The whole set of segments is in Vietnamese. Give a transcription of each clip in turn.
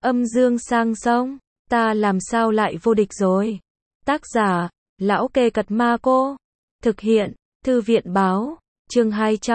Âm dương sang sông, ta làm sao lại vô địch rồi. Tác giả, Lão Kê Cật Ma Cô. Thực hiện, Thư viện báo, chương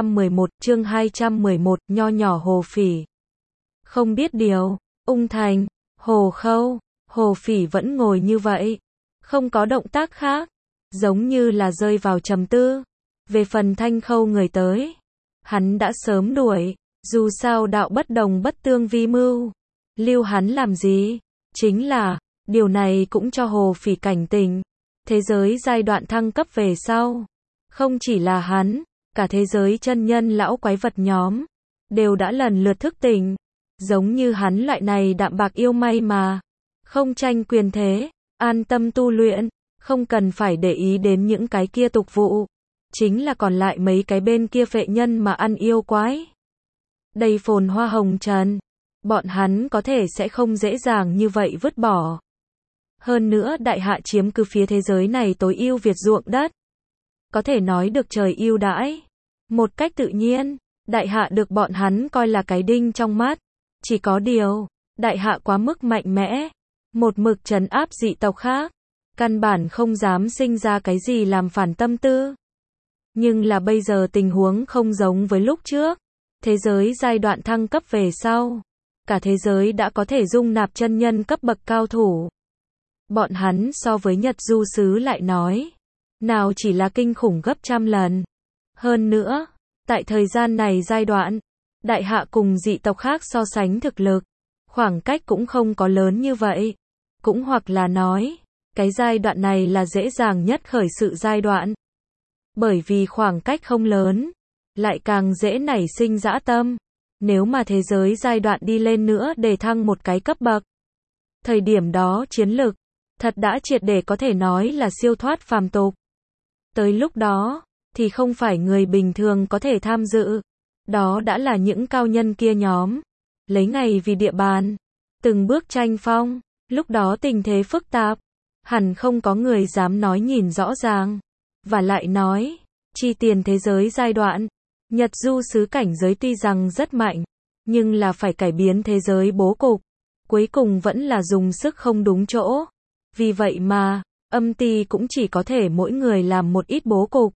211, nho nhỏ Hồ Phỉ. Không biết điều, Ung Thành, Hồ Khâu, Hồ Phỉ vẫn ngồi như vậy, không có động tác khác, giống như là rơi vào trầm tư. Về phần Thanh Khâu người tới, hắn đã sớm đuổi, dù sao đạo bất đồng bất tương vi mưu. Lưu hắn làm gì? Chính là, điều này cũng cho Hồ Phỉ cảnh tỉnh. Thế giới giai đoạn thăng cấp về sau, không chỉ là hắn, cả thế giới chân nhân lão quái vật nhóm, đều đã lần lượt thức tỉnh. Giống như hắn loại này đạm bạc yêu may mà, không tranh quyền thế, an tâm tu luyện, không cần phải để ý đến những cái kia tục vụ. Chính là còn lại mấy cái bên kia phệ nhân mà ăn yêu quái. Đầy phồn hoa hồng trần, bọn hắn có thể sẽ không dễ dàng như vậy vứt bỏ. Hơn nữa đại hạ chiếm cứ phía thế giới này tối ưu việt ruộng đất. Có thể nói được trời ưu đãi. Một cách tự nhiên, đại hạ được bọn hắn coi là cái đinh trong mắt. Chỉ có điều, đại hạ quá mức mạnh mẽ, một mực trấn áp dị tộc khác, căn bản không dám sinh ra cái gì làm phản tâm tư. Nhưng là bây giờ tình huống không giống với lúc trước. Thế giới giai đoạn thăng cấp về sau, cả thế giới đã có thể dung nạp chân nhân cấp bậc cao thủ. Bọn hắn so với Nhật Du Sứ lại nói, nào chỉ là kinh khủng gấp trăm lần. Hơn nữa, tại thời gian này giai đoạn, đại hạ cùng dị tộc khác so sánh thực lực, khoảng cách cũng không có lớn như vậy. Cũng hoặc là nói, cái giai đoạn này là dễ dàng nhất khởi sự giai đoạn. Bởi vì khoảng cách không lớn, lại càng dễ nảy sinh dã tâm. Nếu mà thế giới giai đoạn đi lên nữa để thăng một cái cấp bậc, thời điểm đó chiến lực thật đã triệt để có thể nói là siêu thoát phàm tục. Tới lúc đó, thì không phải người bình thường có thể tham dự. Đó đã là những cao nhân kia nhóm, lấy ngày vì địa bàn, từng bước tranh phong. Lúc đó tình thế phức tạp, hẳn không có người dám nói nhìn rõ ràng. Và lại nói, chi tiền thế giới giai đoạn, Nhật Du Sứ cảnh giới tuy rằng rất mạnh, nhưng là phải cải biến thế giới bố cục. Cuối cùng vẫn là dùng sức không đúng chỗ. Vì vậy mà, âm ty cũng chỉ có thể mỗi người làm một ít bố cục.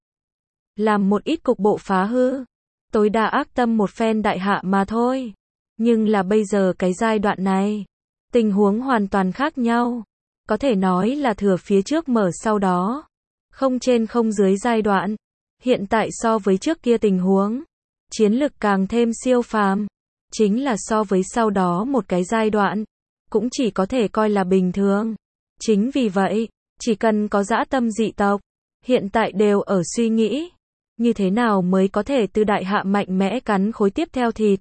Làm một ít cục bộ phá hư. Tối đa ác tâm một phen đại hạ mà thôi. Nhưng là bây giờ cái giai đoạn này, tình huống hoàn toàn khác nhau. Có thể nói là thừa phía trước mở sau đó. Không trên không dưới giai đoạn. Hiện tại so với trước kia tình huống, chiến lực càng thêm siêu phàm. Chính là so với sau đó một cái giai đoạn, cũng chỉ có thể coi là bình thường. Chính vì vậy, chỉ cần có dã tâm dị tộc, hiện tại đều ở suy nghĩ, như thế nào mới có thể từ đại hạ mạnh mẽ cắn khối tiếp theo thịt.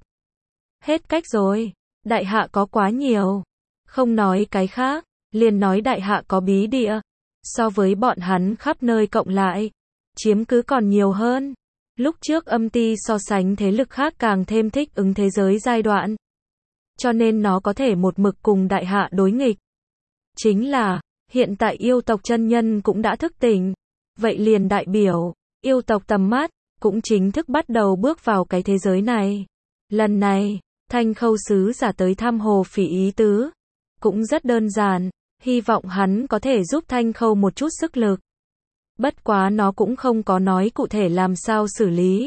Hết cách rồi, đại hạ có quá nhiều. Không nói cái khác, liền nói đại hạ có bí địa, so với bọn hắn khắp nơi cộng lại, chiếm cứ còn nhiều hơn. Lúc trước âm ty so sánh thế lực khác càng thêm thích ứng thế giới giai đoạn. Cho nên nó có thể một mực cùng đại hạ đối nghịch. Chính là, hiện tại yêu tộc chân nhân cũng đã thức tỉnh. Vậy liền đại biểu, yêu tộc tầm mắt, cũng chính thức bắt đầu bước vào cái thế giới này. Lần này, Thanh Khâu sứ giả tới thăm Hồ Phỉ ý tứ. Cũng rất đơn giản, hy vọng hắn có thể giúp Thanh Khâu một chút sức lực. Bất quá nó cũng không có nói cụ thể làm sao xử lý.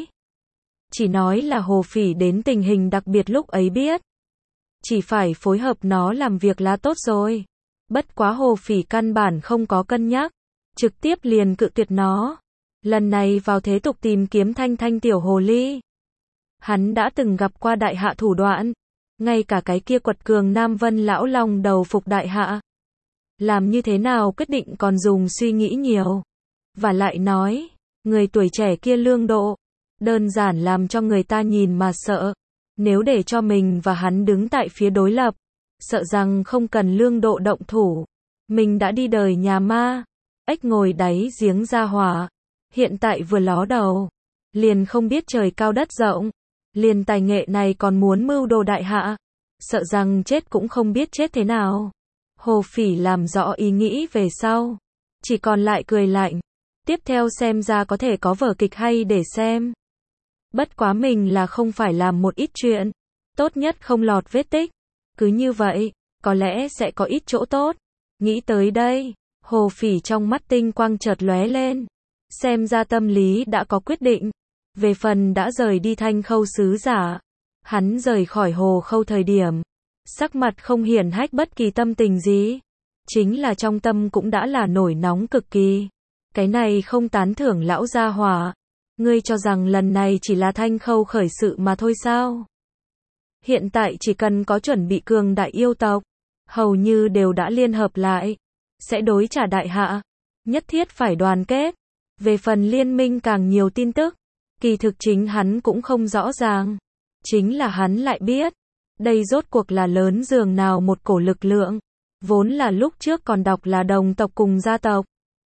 Chỉ nói là Hồ Phỉ đến tình hình đặc biệt lúc ấy biết. Chỉ phải phối hợp nó làm việc là tốt rồi. Bất quá Hồ Phỉ căn bản không có cân nhắc, trực tiếp liền cự tuyệt nó. Lần này vào thế tục tìm kiếm Thanh Thanh tiểu hồ ly. Hắn đã từng gặp qua đại hạ thủ đoạn, ngay cả cái kia quật cường Nam Vân lão long đầu phục đại hạ. Làm như thế nào quyết định còn dùng suy nghĩ nhiều. Và lại nói, người tuổi trẻ kia lương độ, đơn giản làm cho người ta nhìn mà sợ. Nếu để cho mình và hắn đứng tại phía đối lập, sợ rằng không cần lương độ động thủ. Mình đã đi đời nhà ma, ếch ngồi đáy giếng ra hỏa. Hiện tại vừa ló đầu, liền không biết trời cao đất rộng. Liền tài nghệ này còn muốn mưu đồ đại hạ. Sợ rằng chết cũng không biết chết thế nào. Hồ Phỉ làm rõ ý nghĩ về sau, chỉ còn lại cười lạnh. Tiếp theo xem ra có thể có vở kịch hay để xem. Bất quá mình là không phải làm một ít chuyện. Tốt nhất không lọt vết tích. Cứ như vậy, có lẽ sẽ có ít chỗ tốt. Nghĩ tới đây, Hồ Phỉ trong mắt tinh quang chợt lóe lên. Xem ra tâm lý đã có quyết định. Về phần đã rời đi Thanh Khâu sứ giả, hắn rời khỏi Hồ Khâu thời điểm, sắc mặt không hiển hách bất kỳ tâm tình gì. Chính là trong tâm cũng đã là nổi nóng cực kỳ. Cái này không tán thưởng lão gia hỏa. Ngươi cho rằng lần này chỉ là Thanh Khâu khởi sự mà thôi sao? Hiện tại chỉ cần có chuẩn bị cường đại yêu tộc, hầu như đều đã liên hợp lại, sẽ đối trả đại hạ. Nhất thiết phải đoàn kết. Về phần liên minh càng nhiều tin tức, kỳ thực chính hắn cũng không rõ ràng. Chính là hắn lại biết, đây rốt cuộc là lớn dường nào một cổ lực lượng. Vốn là lúc trước còn đọc là đồng tộc cùng gia tộc.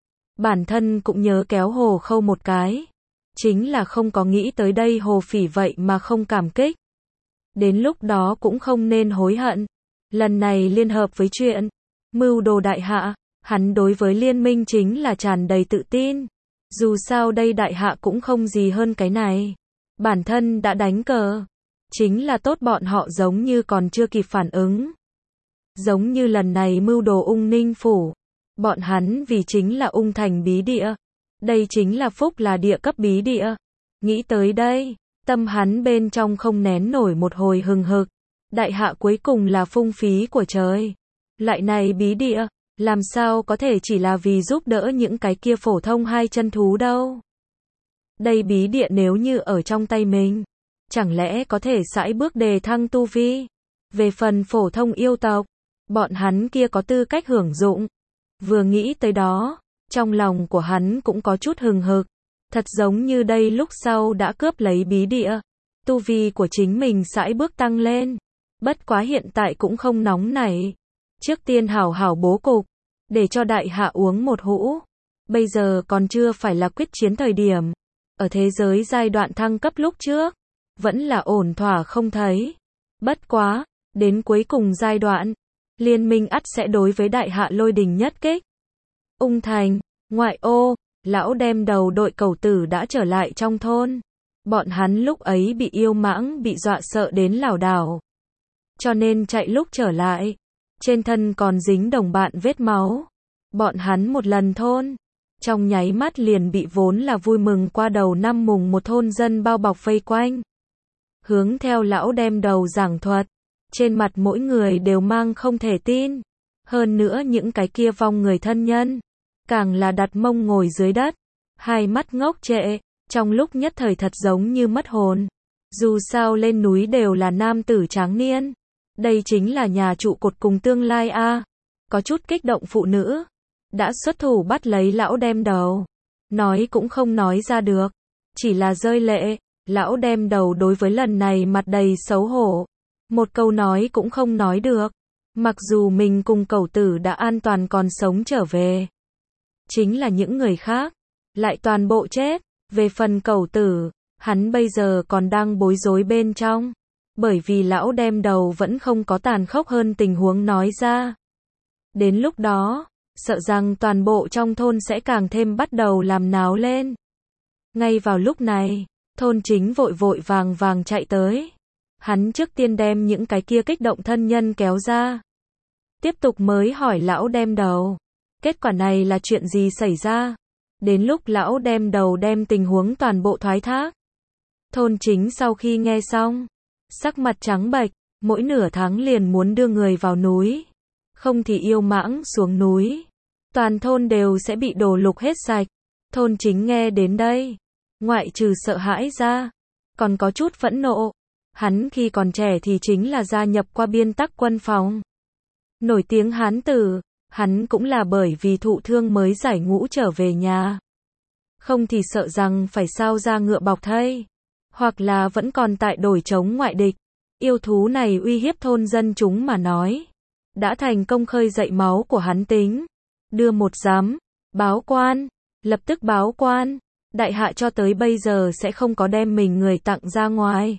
Bản thân cũng nhớ kéo Hồ Khâu một cái. Chính là không có nghĩ tới đây Hồ Phỉ vậy mà không cảm kích. Đến lúc đó cũng không nên hối hận. Lần này liên hợp với chuyện mưu đồ đại hạ, hắn đối với liên minh chính là tràn đầy tự tin. Dù sao đây đại hạ cũng không gì hơn cái này. Bản thân đã đánh cờ. Chính là tốt bọn họ giống như còn chưa kịp phản ứng. Giống như lần này mưu đồ Ung Ninh Phủ. Bọn hắn vì chính là Ung Thành bí địa. Đây chính là phúc là địa cấp bí địa. Nghĩ tới đây, tâm hắn bên trong không nén nổi một hồi hừng hực. Đại hạ cuối cùng là phung phí của trời. Loại này bí địa, làm sao có thể chỉ là vì giúp đỡ những cái kia phổ thông hai chân thú đâu. Đây bí địa nếu như ở trong tay mình, chẳng lẽ có thể sải bước đề thăng tu vi. Về phần phổ thông yêu tộc, bọn hắn kia có tư cách hưởng dụng. Vừa nghĩ tới đó, trong lòng của hắn cũng có chút hừng hực. Thật giống như đây lúc sau đã cướp lấy bí địa. Tu vi của chính mình sải bước tăng lên. Bất quá hiện tại cũng không nóng nảy. Trước tiên hảo hảo bố cục, để cho đại hạ uống một hũ. Bây giờ còn chưa phải là quyết chiến thời điểm. Ở thế giới giai đoạn thăng cấp lúc trước, vẫn là ổn thỏa không thấy. Bất quá, đến cuối cùng giai đoạn, liên minh ắt sẽ đối với đại hạ lôi đình nhất kích. Ung Thành, ngoại ô, lão đem đầu đội cẩu tử đã trở lại trong thôn. Bọn hắn lúc ấy bị yêu mãng bị dọa sợ đến lảo đảo. Cho nên chạy lúc trở lại, trên thân còn dính đồng bạn vết máu. Bọn hắn một lần thôn, trong nháy mắt liền bị vốn là vui mừng qua đầu năm mùng một thôn dân bao bọc vây quanh. Hướng theo lão đem đầu giảng thuật, trên mặt mỗi người đều mang không thể tin. Hơn nữa những cái kia vong người thân nhân, càng là đặt mông ngồi dưới đất, hai mắt ngốc trệ, trong lúc nhất thời thật giống như mất hồn. Dù sao lên núi đều là nam tử tráng niên. Đây chính là nhà trụ cột cùng tương lai a. Có chút kích động phụ nữ, đã xuất thủ bắt lấy lão đem đầu. Nói cũng không nói ra được, chỉ là rơi lệ. Lão đem đầu đối với lần này mặt đầy xấu hổ. Một câu nói cũng không nói được. Mặc dù mình cùng cẩu tử đã an toàn còn sống trở về. Chính là những người khác, lại toàn bộ chết. Về phần cẩu tử, hắn bây giờ còn đang bối rối bên trong. Bởi vì lão đem đầu vẫn không có tàn khốc hơn tình huống nói ra. Đến lúc đó, sợ rằng toàn bộ trong thôn sẽ càng thêm bắt đầu làm náo lên. Ngay vào lúc này, thôn chính vội vội vàng vàng chạy tới. Hắn trước tiên đem những cái kia kích động thân nhân kéo ra. Tiếp tục mới hỏi lão đem đầu. Kết quả này là chuyện gì xảy ra? Đến lúc lão đem đầu đem tình huống toàn bộ thoái thác. Thôn chính sau khi nghe xong, sắc mặt trắng bệch, mỗi nửa tháng liền muốn đưa người vào núi. Không thì yêu mãng xuống núi. Toàn thôn đều sẽ bị đổ lục hết sạch. Thôn chính nghe đến đây, ngoại trừ sợ hãi ra, còn có chút phẫn nộ. Hắn khi còn trẻ thì chính là gia nhập qua biên tắc quân phòng. Nổi tiếng hán tử, hắn cũng là bởi vì thụ thương mới giải ngũ trở về nhà. Không thì sợ rằng phải sao ra ngựa bọc thây. Hoặc là vẫn còn tại đổi chống ngoại địch. Yêu thú này uy hiếp thôn dân chúng mà nói. Đã thành công khơi dậy máu của hắn tính. Đưa một giám, báo quan, lập tức báo quan. Đại hạ cho tới bây giờ sẽ không có đem mình người tặng ra ngoài.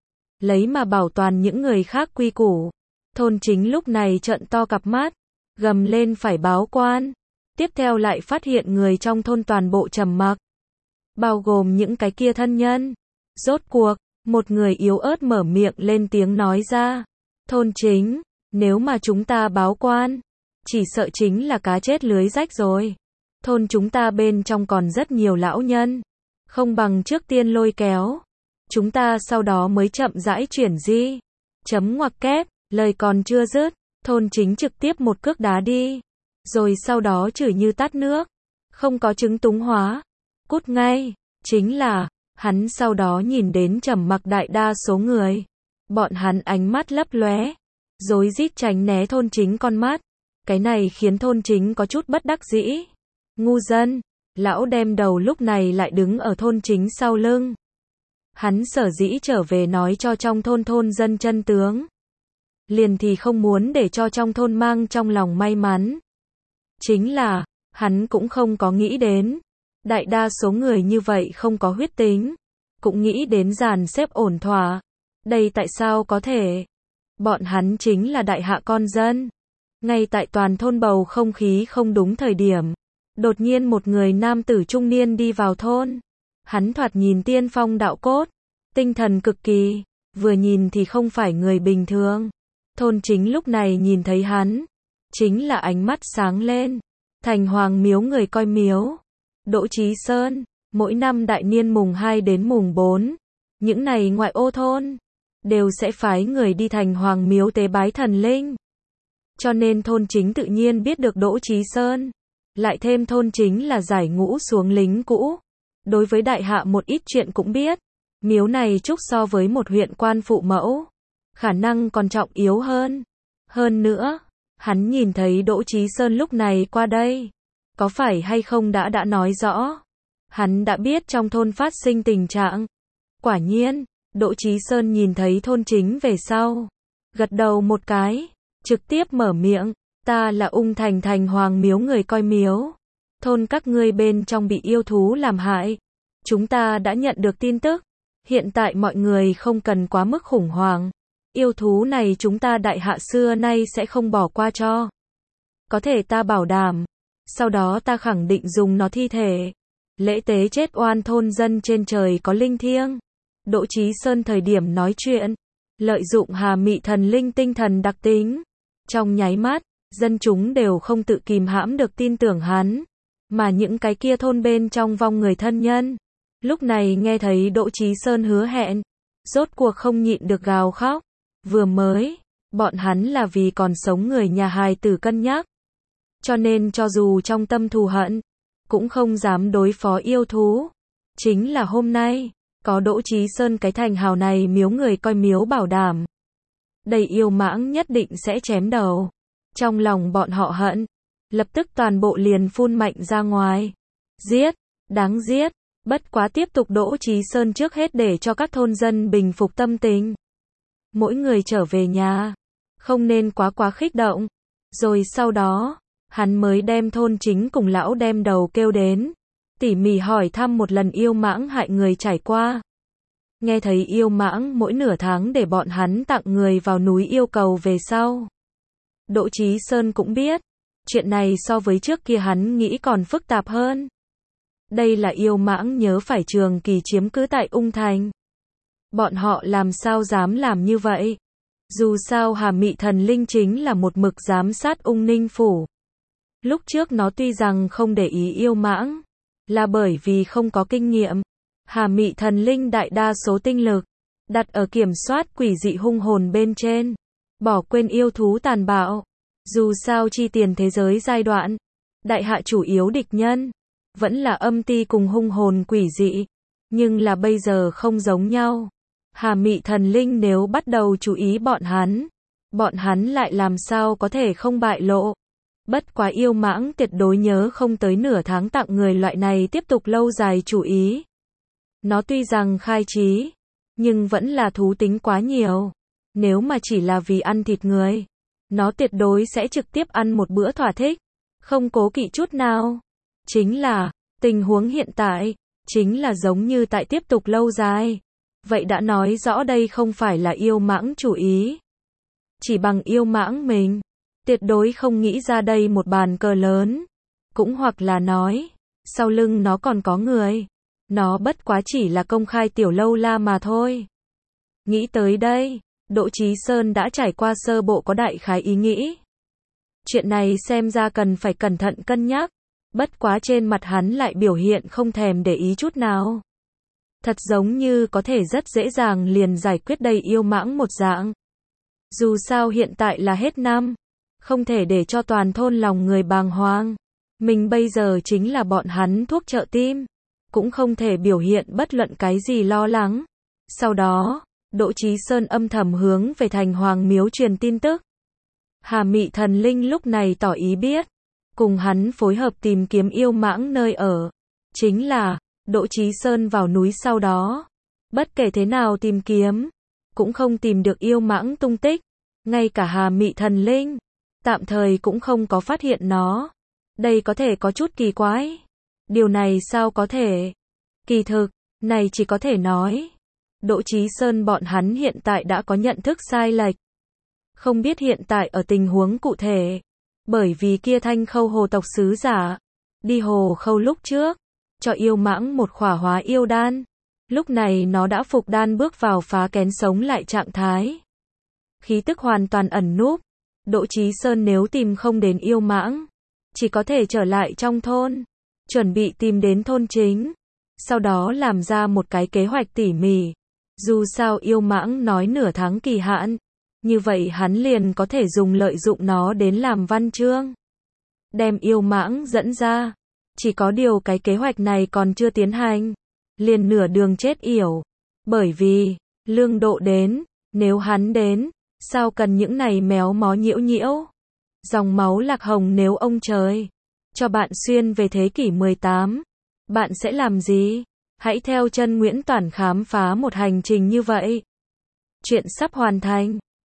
Lấy mà bảo toàn những người khác quy củ. Thôn chính lúc này trợn to cặp mắt, gầm lên phải báo quan. Tiếp theo lại phát hiện người trong thôn toàn bộ trầm mặc. Bao gồm những cái kia thân nhân. Rốt cuộc, một người yếu ớt mở miệng lên tiếng nói ra. Thôn chính, Nếu mà chúng ta báo quan, chỉ sợ chính là cá chết lưới rách rồi. Thôn chúng ta bên trong còn rất nhiều lão nhân. Không bằng trước tiên lôi kéo. Chúng ta sau đó mới chậm rãi chuyển di. Chấm ngoặc kép, lời còn chưa dứt. Thôn chính trực tiếp một cước đá đi. Rồi sau đó chửi như tát nước. Không có chứng túng hóa. Cút ngay. Chính là, hắn sau đó nhìn đến trầm mặc đại đa số người. Bọn hắn ánh mắt lấp lóe, rối rít tránh né thôn chính con mắt. Cái này khiến thôn chính có chút bất đắc dĩ. Ngu dân, lão đem đầu lúc này lại đứng ở thôn chính sau lưng. Hắn sở dĩ trở về nói cho trong thôn dân chân tướng. Liền thì không muốn để cho trong thôn mang trong lòng may mắn. Chính là, hắn cũng không có nghĩ đến. Đại đa số người như vậy không có huyết tính. Cũng nghĩ đến dàn xếp ổn thỏa. Đây tại sao có thể? Bọn hắn chính là đại hạ con dân. Ngay tại toàn thôn bầu không khí không đúng thời điểm. Đột nhiên một người nam tử trung niên đi vào thôn. Hắn thoạt nhìn tiên phong đạo cốt. Tinh thần cực kỳ. Vừa nhìn thì không phải người bình thường. Thôn chính lúc này nhìn thấy hắn. Chính là ánh mắt sáng lên. Thành Hoàng miếu người coi miếu. Đỗ Chí Sơn. Mỗi năm đại niên mùng 2 đến mùng 4. Những này ngoại ô thôn. Đều sẽ phái người đi Thành Hoàng miếu tế bái thần linh. Cho nên thôn chính tự nhiên biết được Đỗ Chí Sơn. Lại thêm thôn chính là giải ngũ xuống lính cũ. Đối với đại hạ một ít chuyện cũng biết. Miếu này trúc so với một huyện quan phụ mẫu. Khả năng còn trọng yếu hơn. Hơn nữa, hắn nhìn thấy Đỗ Chí Sơn lúc này qua đây. Có phải hay không đã nói rõ. Hắn đã biết trong thôn phát sinh tình trạng. Quả nhiên, Đỗ Chí Sơn nhìn thấy thôn chính về sau. Gật đầu một cái. Trực tiếp mở miệng. Ta là Ung Thành Thành Hoàng miếu người coi miếu. Thôn các ngươi bên trong bị yêu thú làm hại. Chúng ta đã nhận được tin tức. Hiện tại mọi người không cần quá mức khủng hoảng. Yêu thú này chúng ta đại hạ xưa nay sẽ không bỏ qua cho. Có thể ta bảo đảm. Sau đó ta khẳng định dùng nó thi thể. Lễ tế chết oan thôn dân trên trời có linh thiêng. Đỗ Chí Sơn thời điểm nói chuyện. Lợi dụng Hà Mị thần linh tinh thần đặc tính. Trong nháy mắt, dân chúng đều không tự kìm hãm được tin tưởng hắn. Mà những cái kia thôn bên trong vong người thân nhân. Lúc này nghe thấy Đỗ Chí Sơn hứa hẹn. Rốt cuộc không nhịn được gào khóc. Vừa mới, bọn hắn là vì còn sống người nhà hài tử cân nhắc. Cho nên cho dù trong tâm thù hận, cũng không dám đối phó yêu thú. Chính là hôm nay, có Đỗ Chí Sơn cái thành hào này miếu người coi miếu bảo đảm. Đầy yêu mãng nhất định sẽ chém đầu. Trong lòng bọn họ hận, lập tức toàn bộ liền phun mạnh ra ngoài. Giết, đáng giết. Bất quá tiếp tục Đỗ Chí Sơn trước hết để cho các thôn dân bình phục tâm tình. Mỗi người trở về nhà, không nên quá khích động. Rồi sau đó, hắn mới đem thôn chính cùng lão đem đầu kêu đến. Tỉ mỉ hỏi thăm một lần yêu mãng hại người trải qua. Nghe thấy yêu mãng mỗi nửa tháng để bọn hắn tặng người vào núi yêu cầu về sau. Đỗ Chí Sơn cũng biết, chuyện này so với trước kia hắn nghĩ còn phức tạp hơn. Đây là yêu mãng nhớ phải trường kỳ chiếm cứ tại Ung Thành. Bọn họ làm sao dám làm như vậy? Dù sao Hà Mị thần linh chính là một mực giám sát Ung Ninh phủ. Lúc trước nó tuy rằng không để ý yêu mãng, là bởi vì không có kinh nghiệm. Hà Mị thần linh đại đa số tinh lực đặt ở kiểm soát quỷ dị hung hồn bên trên, bỏ quên yêu thú tàn bạo. Dù sao chi tiền thế giới giai đoạn, đại hạ chủ yếu địch nhân vẫn là âm ti cùng hung hồn quỷ dị, nhưng là bây giờ không giống nhau. Hà Mị thần linh nếu bắt đầu chú ý bọn hắn lại làm sao có thể không bại lộ. Bất quá yêu mãng tuyệt đối nhớ không tới nửa tháng tặng người loại này tiếp tục lâu dài chú ý. Nó tuy rằng khai trí, nhưng vẫn là thú tính quá nhiều. Nếu mà chỉ là vì ăn thịt người, nó tuyệt đối sẽ trực tiếp ăn một bữa thỏa thích, không cố kỵ chút nào. Chính là, tình huống hiện tại, chính là giống như tại tiếp tục lâu dài. Vậy đã nói rõ đây không phải là yêu mãng chủ ý. Chỉ bằng yêu mãng mình, tuyệt đối không nghĩ ra đây một bàn cờ lớn. Cũng hoặc là nói, sau lưng nó còn có người. Nó bất quá chỉ là công khai tiểu lâu la mà thôi. Nghĩ tới đây, Đỗ Chí Sơn đã trải qua sơ bộ có đại khái ý nghĩ. Chuyện này xem ra cần phải cẩn thận cân nhắc, bất quá trên mặt hắn lại biểu hiện không thèm để ý chút nào. Thật giống như có thể rất dễ dàng liền giải quyết đầy yêu mãng một dạng. Dù sao hiện tại là hết năm, không thể để cho toàn thôn lòng người bàng hoàng. Mình bây giờ chính là bọn hắn thuốc trợ tim, cũng không thể biểu hiện bất luận cái gì lo lắng. Sau đó, Đỗ Chí Sơn âm thầm hướng về Thành Hoàng Miếu truyền tin tức. Hà Mị Thần Linh lúc này tỏ ý biết, cùng hắn phối hợp tìm kiếm yêu mãng nơi ở. Chính là, Đỗ Chí Sơn vào núi sau đó, bất kể thế nào tìm kiếm, cũng không tìm được yêu mãng tung tích, ngay cả Hà Mị Thần Linh, tạm thời cũng không có phát hiện nó. Đây có thể có chút kỳ quái. Điều này sao có thể? Kỳ thực, này chỉ có thể nói, Đỗ Chí Sơn bọn hắn hiện tại đã có nhận thức sai lệch. Không biết hiện tại ở tình huống cụ thể, bởi vì kia Thanh Khâu hồ tộc sứ giả, đi hồ khâu lúc trước, cho yêu mãng một khỏa hóa yêu đan. Lúc này nó đã phục đan bước vào phá kén sống lại trạng thái. Khí tức hoàn toàn ẩn núp, Đỗ Chí Sơn nếu tìm không đến yêu mãng, chỉ có thể trở lại trong thôn, chuẩn bị tìm đến thôn chính, sau đó làm ra một cái kế hoạch tỉ mỉ. Dù sao yêu mãng nói nửa tháng kỳ hạn, như vậy hắn liền có thể dùng lợi dụng nó đến làm văn chương, đem yêu mãng dẫn ra. Chỉ có điều cái kế hoạch này còn chưa tiến hành, liền nửa đường chết yểu. Bởi vì, Lương Độ đến, nếu hắn đến, sao cần những này méo mó nhiễu nhiễu. Dòng máu Lạc Hồng nếu ông trời cho bạn xuyên về thế kỷ 18, bạn sẽ làm gì? Hãy theo chân Nguyễn Toản khám phá một hành trình như vậy. Chuyện sắp hoàn thành.